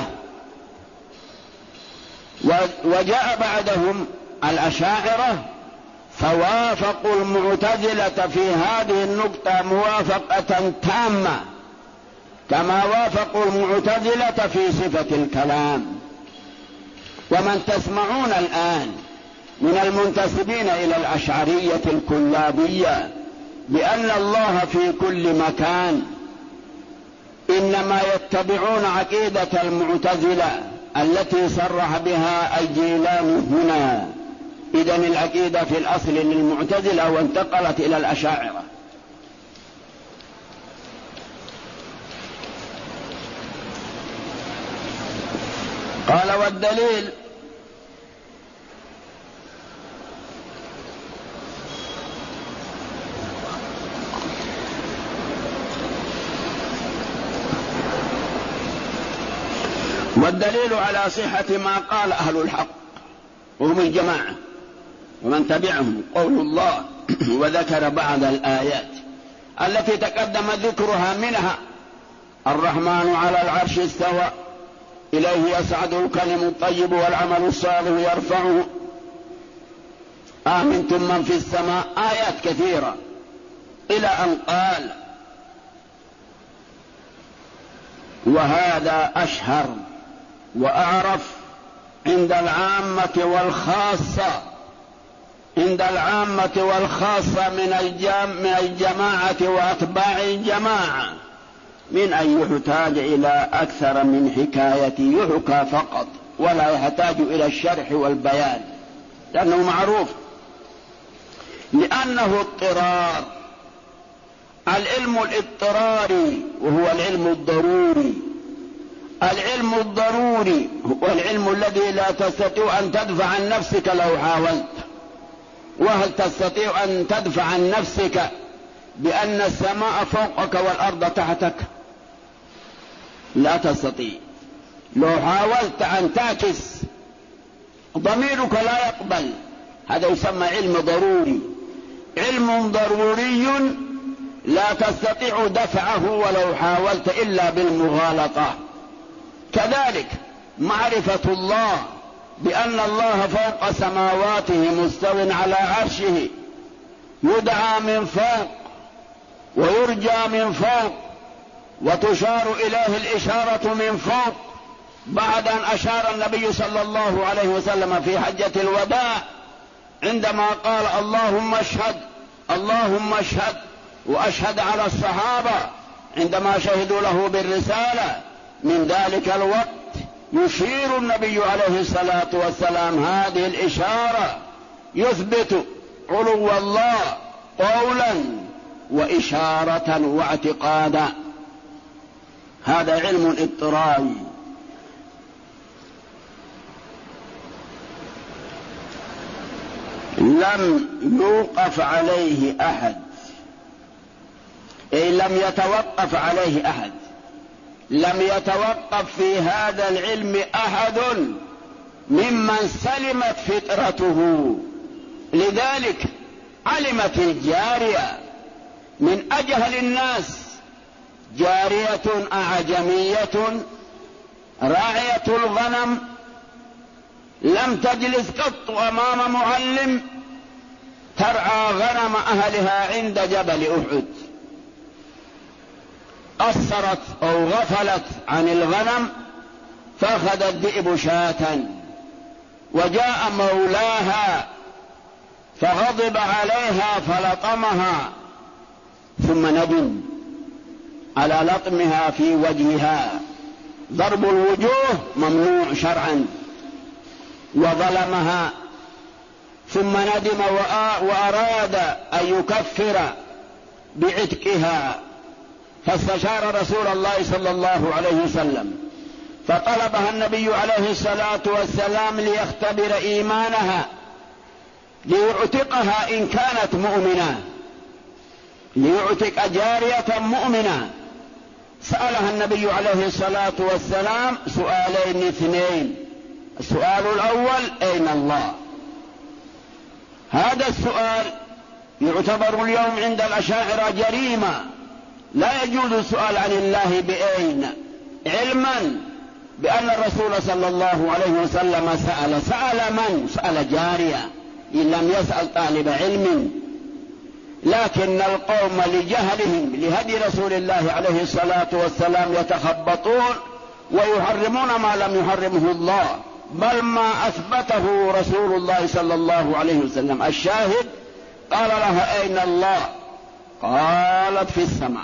وجاء بعدهم الأشاعرة فوافقوا المعتزلة في هذه النقطة موافقة تامة، كما وافقوا المعتزلة في صفة الكلام. ومن تسمعون الآن من المنتسبين إلى الأشعرية الكلابية بأن الله في كل مكان إنما يتبعون عقيدة المعتزلة التي صرح بها الجيلاني هنا. إذن العقيدة في الأصل للمعتزلة وانتقلت إلى الأشاعرة. قال والدليل والدليل على صحة ما قال أهل الحق وهم الجماعة ومن تبعهم قول الله. وذكر بعض الآيات التي تقدم ذكرها، منها الرحمن على العرش استوى إليه يصعد الكلم الطيب والعمل الصالح يرفعه آمنتم من في السماء، آيات كثيرة، إلى أن قال وهذا أشهر وأعرف عند العامة والخاصة، عند العامة والخاصة من الجماعة وأتباع الجماعة، من أن يحتاج إلى أكثر من حكاية يحكى فقط ولا يحتاج إلى الشرح والبيان، لأنه معروف، لأنه اضطرار. العلم الاضطراري وهو العلم الضروري. العلم الضروري هو العلم الذي لا تستطيع أن تدفع عن نفسك لو حاولت. وهل تستطيع أن تدفع عن نفسك بأن السماء فوقك والأرض تحتك؟ لا تستطيع. لو حاولت أن تعكس ضميرك لا يقبل. هذا يسمى علم ضروري. علم ضروري لا تستطيع دفعه ولو حاولت إلا بالمغالطة. كذلك معرفة الله بأن الله فوق سماواته مستو على عرشه، يدعى من فوق ويرجى من فوق وتشار إليه الإشارة من فوق، بعد أن أشار النبي صلى الله عليه وسلم في حجة الوداع عندما قال اللهم اشهد اللهم اشهد، وأشهد على الصحابة عندما شهدوا له بالرسالة. من ذلك الوقت يشير النبي عليه الصلاة والسلام هذه الإشارة، يثبت علو الله قولا وإشارة واعتقادا. هذا علم اضطراري. لم يوقف عليه أحد، أي لم يتوقف عليه أحد، لم يتوقف في هذا العلم أحد ممن سلمت فطرته. لذلك علمت الجارية من أجهل الناس، جارية أعجمية راعية الغنم، لم تجلس قط أمام معلم ترعى غنم أهلها عند جبل أحد، قصرت أو غفلت عن الغنم فأخذ الذئب شاة، وجاء مولاها فغضب عليها فلطمها، ثم ندم على لطمها في وجهها. ضرب الوجوه ممنوع شرعا، وظلمها، ثم ندم وأراد أن يكفر بعتقها، فاستشار رسول الله صلى الله عليه وسلم، فطلبها النبي عليه الصلاة والسلام ليختبر إيمانها، ليعتقها إن كانت مؤمنة، ليعتق جارية مؤمنة. سألها النبي عليه الصلاة والسلام سؤالين اثنين. السؤال الأول: أين الله؟ هذا السؤال يعتبر اليوم عند الأشاعرة جريمة، لا يجوز السؤال عن الله بأين، علما بأن الرسول صلى الله عليه وسلم سأل من؟ سأل جارية، إن لم يسأل طالب علم. لكن القوم لجهلهم لهدي رسول الله عليه الصلاة والسلام يتخبطون ويحرمون ما لم يحرمه الله، بل ما أثبته رسول الله صلى الله عليه وسلم. الشاهد: قال لها: أين الله؟ قالت: في السماء.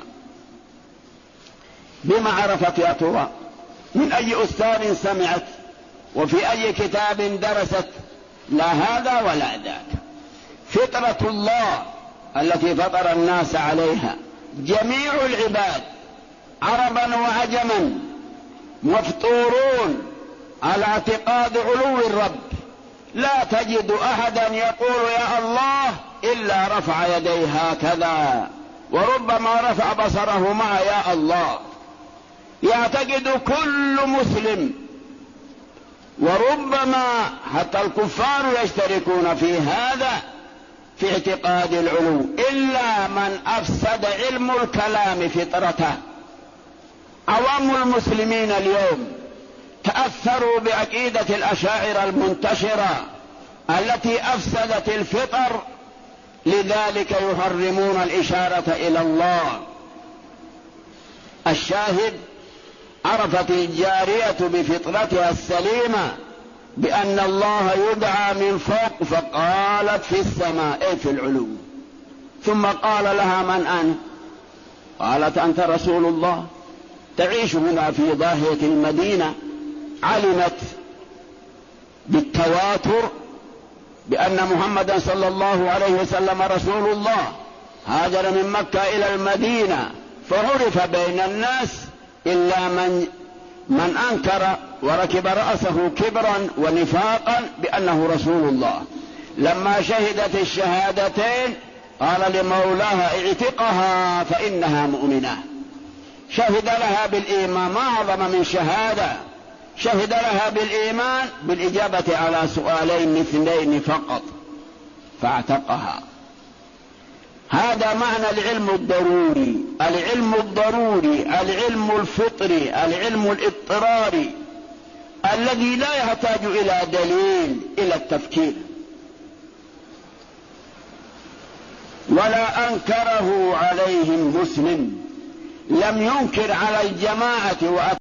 بما عرفت يا ترى؟ من أي أستاذ سمعت؟ وفي أي كتاب درست؟ لا هذا ولا ذاك. فطرة الله التي فطر الناس عليها جميع العباد عربا وعجما مفطورون على اعتقاد علو الرب. لا تجد أحدا يقول يا الله إلا رفع يديه هكذا، وربما رفع بصره مع يا الله. يعتقد كل مسلم، وربما حتى الكفار يشتركون في هذا، في اعتقاد العلو، إلا من أفسد علم الكلام فطرته. عوام المسلمين اليوم تأثروا بعقيدة الأشاعرة المنتشرة التي أفسدت الفطر، لذلك يحرمون الإشارة إلى الله. الشاهد: عرفت الجارية بفطرتها السليمة بأن الله يدعى من فوق، فقالت: في السماء، أي في العلو. ثم قال لها: من أنت؟ قالت: أنت رسول الله. تعيش هنا في ضاحية المدينة، علمت بالتواتر بأن محمدا صلى الله عليه وسلم رسول الله، هاجر من مكة إلى المدينة، فعرف بين الناس إلا من أنكر وركب رأسه كبرا ونفاقا بأنه رسول الله. لما شهدت الشهادتين قال لمولاها: اعتقها فإنها مؤمنة. شهد لها بالإيمان، ما أعظم من شهادة. شهد لها بالإيمان بالإجابة على سؤالين اثنين فقط، فاعتقها. هذا معنى العلم الضروري، العلم الضروري، العلم الفطري، العلم الاضطراري الذي لا يحتاج إلى دليل، إلى التفكير. ولا أنكره عليهم مسلم، لم ينكر على الجماعة